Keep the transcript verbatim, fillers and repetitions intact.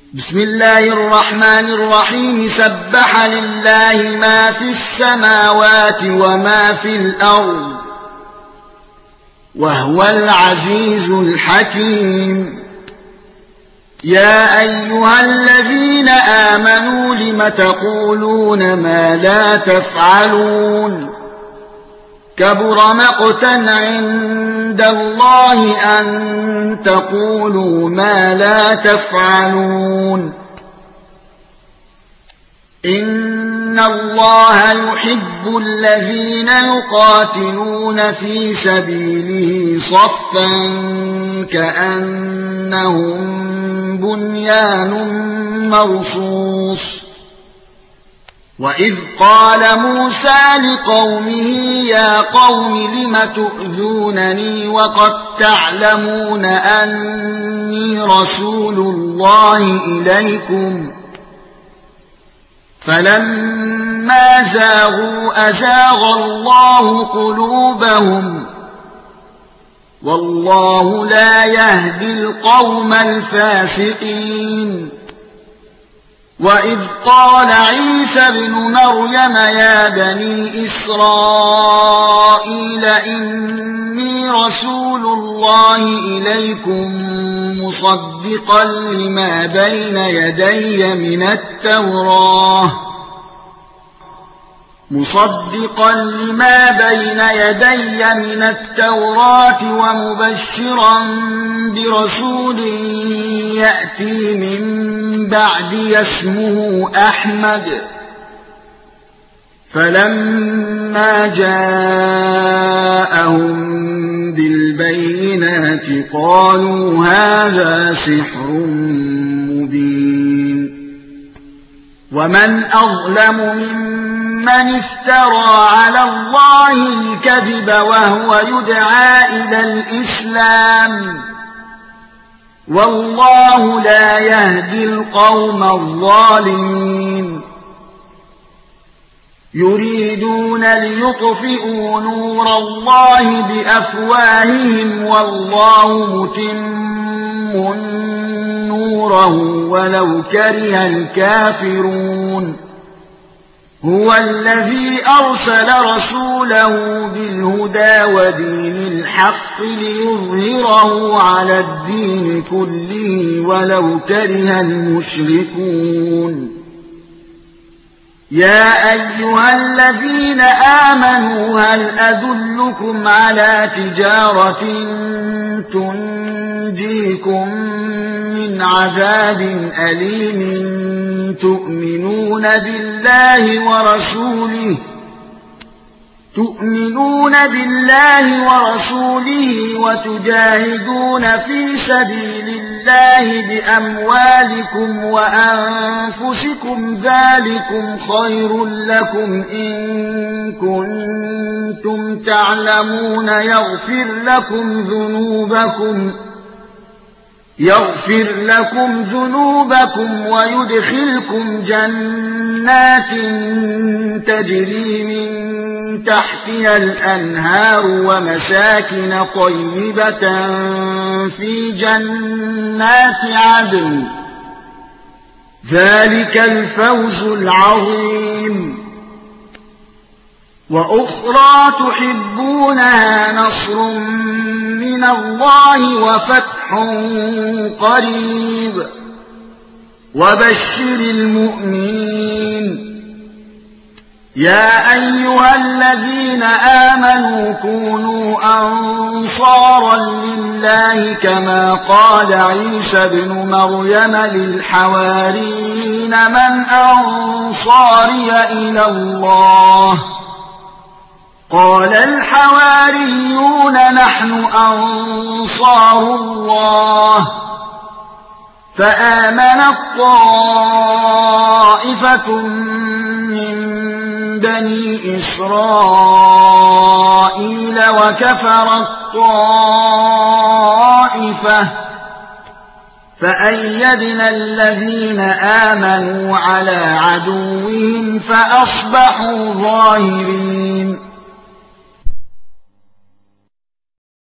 بسم الله الرحمن الرحيم سبح لله ما في السماوات وما في الأرض وهو العزيز الحكيم. يا أيها الذين آمنوا لم تقولون ما لا تفعلون كبر مقتا عند الله أن تقولوا ما لا تفعلون. إن الله يحب الذين يقاتلون في سبيله صفا كأنهم بنيان مرصوص. وإذ قال موسى لقومه يا قوم لم تؤذونني وقد تعلمون أني رسول الله إليكم فلما زاغوا أزاغ الله قلوبهم والله لا يهدي القوم الفاسقين. وإذ قال عيسى ابن مريم يا بني إسرائيل إني رسول الله إليكم مصدقا لما بين يدي من التوراة مصدقا لما بين يدي من التوراة ومبشرا برسول يأتي من بعدي اسمه أحمد. فلما جاءهم بالبينات قالوا هذا سحر مبين. ومن أظلم ممن افترى على الله الكذب وهو يدعى إلى الإسلام والله لا يهدي القوم الظالمين. يريدون ليطفئوا نور الله بأفواههم والله متم نوره ولو كره الكافرون. هو الذي أرسل رسوله بالهدى ودين الحق ليظهره على الدين كله ولو كره المشركون. يا أيها الذين آمنوا هل أدلكم على تجارة تنجيكم من عذاب أليم تؤمنون بالله ورسوله تؤمنون بالله ورسوله وتجاهدون في سبيل الله بأموالكم وأنفسكم ذلكم خير لكم إن كنتم تعلمون يغفر لكم ذنوبكم يغفر لكم ذنوبكم ويدخلكم جنات تجري من تحتها الأنهار ومساكن طيبة في جنات عدن ذلك الفوز العظيم. وأخرى تحبونها نصر من الله وفتح قريب وبشر المؤمنين. يا أيها الذين آمنوا كونوا أنصارا لله كما قال عيسى بن مريم للحواريين من أنصاري إلى الله قال الحواريون نحن أنصار الله. فآمنت طائفة من بني إسرائيل وكفرت طائفة فأيدنا الذين آمنوا على عدوهم فأصبحوا ظاهرين.